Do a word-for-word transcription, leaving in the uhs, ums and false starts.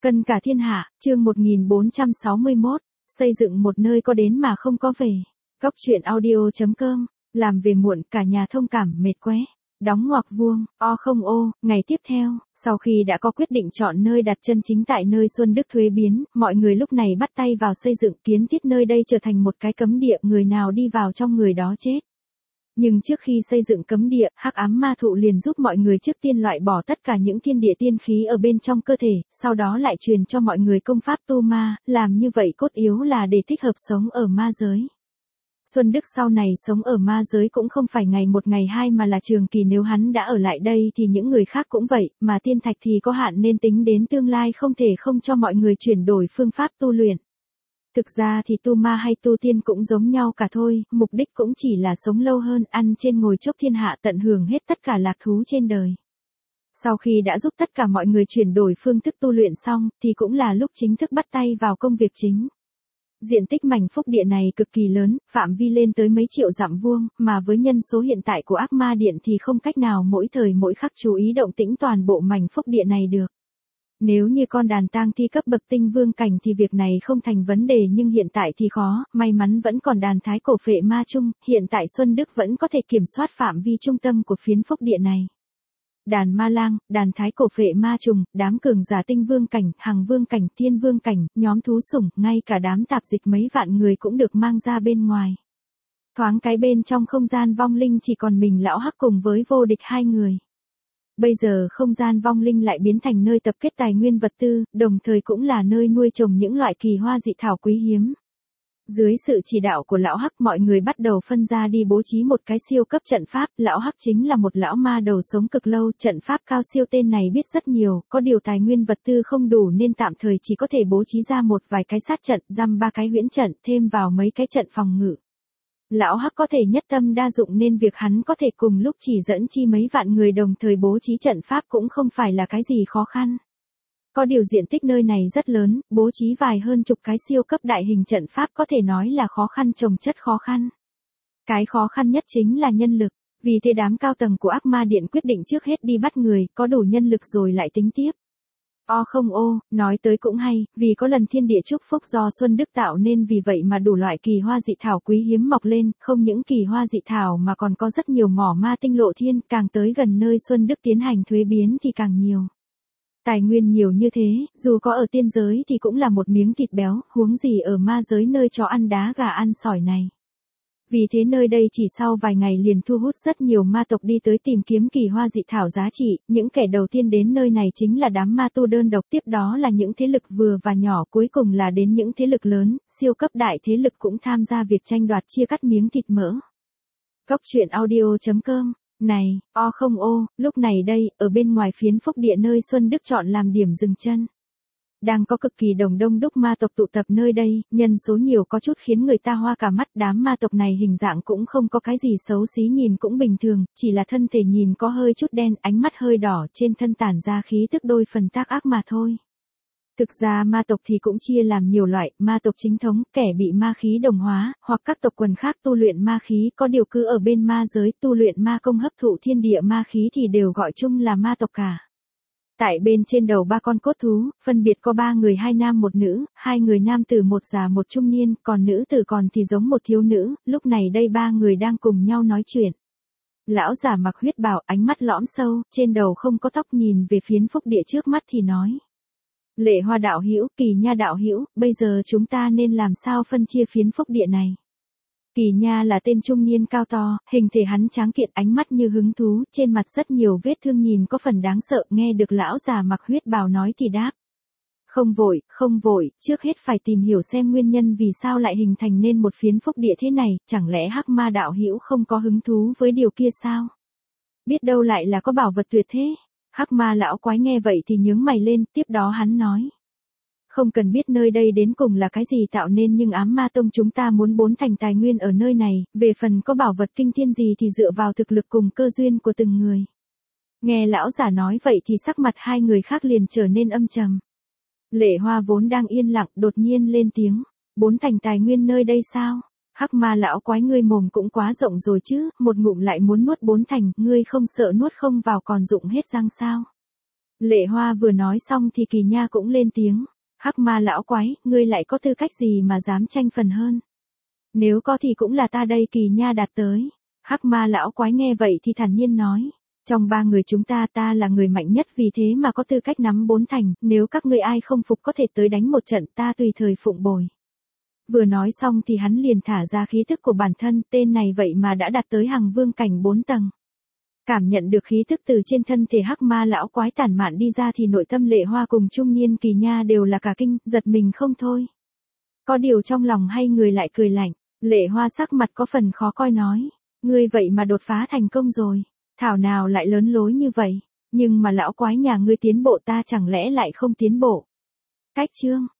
Cân cả thiên hạ, chương một nghìn bốn trăm sáu mươi mốt, xây dựng một nơi có đến mà không có về. Góc truyện audio.com, làm về muộn cả nhà thông cảm mệt qué. Đóng ngoặc vuông, o không ô, ngày tiếp theo, sau khi đã có quyết định chọn nơi đặt chân chính tại nơi Xuân Đức thuế biến, mọi người lúc này bắt tay vào xây dựng kiến thiết nơi đây trở thành một cái cấm địa, người nào đi vào trong người đó chết. Nhưng trước khi xây dựng cấm địa, hắc ám ma thụ liền giúp mọi người trước tiên loại bỏ tất cả những thiên địa tiên khí ở bên trong cơ thể, sau đó lại truyền cho mọi người công pháp tu ma, làm như vậy cốt yếu là để thích hợp sống ở ma giới. Xuân Đức sau này sống ở ma giới cũng không phải ngày một ngày hai mà là trường kỳ, nếu hắn đã ở lại đây thì những người khác cũng vậy, mà tiên thạch thì có hạn nên tính đến tương lai không thể không cho mọi người chuyển đổi phương pháp tu luyện. Thực ra thì tu ma hay tu tiên cũng giống nhau cả thôi, mục đích cũng chỉ là sống lâu hơn, ăn trên ngồi chốc thiên hạ, tận hưởng hết tất cả lạc thú trên đời. Sau khi đã giúp tất cả mọi người chuyển đổi phương thức tu luyện xong, thì cũng là lúc chính thức bắt tay vào công việc chính. Diện tích mảnh phúc địa này cực kỳ lớn, phạm vi lên tới mấy triệu dặm vuông, mà với nhân số hiện tại của ác ma điện thì không cách nào mỗi thời mỗi khắc chú ý động tĩnh toàn bộ mảnh phúc địa này được. Nếu như con đàn tang thi cấp bậc tinh vương cảnh thì việc này không thành vấn đề, nhưng hiện tại thì khó, may mắn vẫn còn đàn thái cổ phệ ma chung, hiện tại Xuân Đức vẫn có thể kiểm soát phạm vi trung tâm của phiến phúc địa này. Đàn ma lang, đàn thái cổ phệ ma trùng, đám cường giả tinh vương cảnh, hằng vương cảnh, thiên vương cảnh, nhóm thú sủng, ngay cả đám tạp dịch mấy vạn người cũng được mang ra bên ngoài. Thoáng cái bên trong không gian vong linh chỉ còn mình lão hắc cùng với vô địch hai người. Bây giờ không gian vong linh lại biến thành nơi tập kết tài nguyên vật tư, đồng thời cũng là nơi nuôi trồng những loại kỳ hoa dị thảo quý hiếm. Dưới sự chỉ đạo của lão hắc, mọi người bắt đầu phân ra đi bố trí một cái siêu cấp trận pháp, lão hắc chính là một lão ma đầu sống cực lâu, trận pháp cao siêu tên này biết rất nhiều, có điều tài nguyên vật tư không đủ nên tạm thời chỉ có thể bố trí ra một vài cái sát trận, giam ba cái huyễn trận, thêm vào mấy cái trận phòng ngự. Lão hắc có thể nhất tâm đa dụng nên việc hắn có thể cùng lúc chỉ dẫn chi mấy vạn người đồng thời bố trí trận pháp cũng không phải là cái gì khó khăn. Có điều diện tích nơi này rất lớn, bố trí vài hơn chục cái siêu cấp đại hình trận pháp có thể nói là khó khăn chồng chất khó khăn. Cái khó khăn nhất chính là nhân lực, vì thế đám cao tầng của ác ma điện quyết định trước hết đi bắt người, có đủ nhân lực rồi lại tính tiếp. O không ô, nói tới cũng hay, vì có lần thiên địa chúc phúc do Xuân Đức tạo nên vì vậy mà đủ loại kỳ hoa dị thảo quý hiếm mọc lên, không những kỳ hoa dị thảo mà còn có rất nhiều mỏ ma tinh lộ thiên, càng tới gần nơi Xuân Đức tiến hành thuế biến thì càng nhiều. Tài nguyên nhiều như thế, dù có ở tiên giới thì cũng là một miếng thịt béo, huống gì ở ma giới nơi chó ăn đá gà ăn sỏi này. Vì thế nơi đây chỉ sau vài ngày liền thu hút rất nhiều ma tộc đi tới tìm kiếm kỳ hoa dị thảo giá trị, những kẻ đầu tiên đến nơi này chính là đám ma tu đơn độc, tiếp đó là những thế lực vừa và nhỏ, cuối cùng là đến những thế lực lớn, siêu cấp đại thế lực cũng tham gia việc tranh đoạt chia cắt miếng thịt mỡ. Góc truyện audio.com. Này, o không ô, lúc này đây, ở bên ngoài phiến phúc địa nơi Xuân Đức chọn làm điểm dừng chân. Đang có cực kỳ đồng đông đúc ma tộc tụ tập nơi đây, nhân số nhiều có chút khiến người ta hoa cả mắt, đám ma tộc này hình dạng cũng không có cái gì xấu xí, nhìn cũng bình thường, chỉ là thân thể nhìn có hơi chút đen, ánh mắt hơi đỏ, trên thân tản ra khí tức đôi phần tác ác mà thôi. Thực ra ma tộc thì cũng chia làm nhiều loại, ma tộc chính thống, kẻ bị ma khí đồng hóa, hoặc các tộc quần khác tu luyện ma khí, có điều cứ ở bên ma giới tu luyện ma công hấp thụ thiên địa ma khí thì đều gọi chung là ma tộc cả. Tại bên trên đầu ba con cốt thú, phân biệt có ba người hai nam một nữ, hai người nam tử một già một trung niên, còn nữ tử còn thì giống một thiếu nữ, lúc này đây ba người đang cùng nhau nói chuyện. Lão già mặc huyết bào, ánh mắt lõm sâu, trên đầu không có tóc, nhìn về phiến phúc địa trước mắt thì nói. Lệ Hoa đạo hữu, Kỳ Nha đạo hữu, bây giờ chúng ta nên làm sao phân chia phiến phúc địa này? Kỳ Nha là tên trung niên cao to, hình thể hắn tráng kiện, ánh mắt như hứng thú, trên mặt rất nhiều vết thương nhìn có phần đáng sợ, nghe được lão già mặc huyết bào nói thì đáp. Không vội, không vội, trước hết phải tìm hiểu xem nguyên nhân vì sao lại hình thành nên một phiến phúc địa thế này, chẳng lẽ hắc ma đạo hữu không có hứng thú với điều kia sao? Biết đâu lại là có bảo vật tuyệt thế. Hắc ma lão quái nghe vậy thì nhướng mày lên, tiếp đó hắn nói. Không cần biết nơi đây đến cùng là cái gì tạo nên, nhưng ám ma tông chúng ta muốn bốn thành tài nguyên ở nơi này, về phần có bảo vật kinh thiên gì thì dựa vào thực lực cùng cơ duyên của từng người. Nghe lão giả nói vậy thì sắc mặt hai người khác liền trở nên âm trầm. Lệ Hoa vốn đang yên lặng, đột nhiên lên tiếng. Bốn thành tài nguyên nơi đây sao? Hắc ma lão quái, ngươi mồm cũng quá rộng rồi chứ, một ngụm lại muốn nuốt bốn thành, ngươi không sợ nuốt không vào còn rụng hết răng sao? Lệ Hoa vừa nói xong thì Kỳ Nha cũng lên tiếng. Hắc ma lão quái, ngươi lại có tư cách gì mà dám tranh phần hơn? Nếu có thì cũng là ta đây. Kỳ Nha đạt tới. Hắc ma lão quái nghe vậy thì thản nhiên nói. Trong ba người chúng ta ta là người mạnh nhất vì thế mà có tư cách nắm bốn thành, nếu các ngươi ai không phục có thể tới đánh một trận ta tùy thời phụng bồi. Vừa nói xong thì hắn liền thả ra khí tức của bản thân, tên này vậy mà đã đạt tới Hằng Vương cảnh bốn tầng. Cảm nhận được khí tức từ trên thân thể hắc ma lão quái tản mạn đi ra thì nội tâm Lệ Hoa cùng trung niên Kỳ Nha đều là cả kinh, giật mình không thôi. Có điều trong lòng hai người lại cười lạnh, Lệ Hoa sắc mặt có phần khó coi nói, ngươi vậy mà đột phá thành công rồi, thảo nào lại lớn lối như vậy, nhưng mà lão quái nhà ngươi tiến bộ ta chẳng lẽ lại không tiến bộ. Cách chương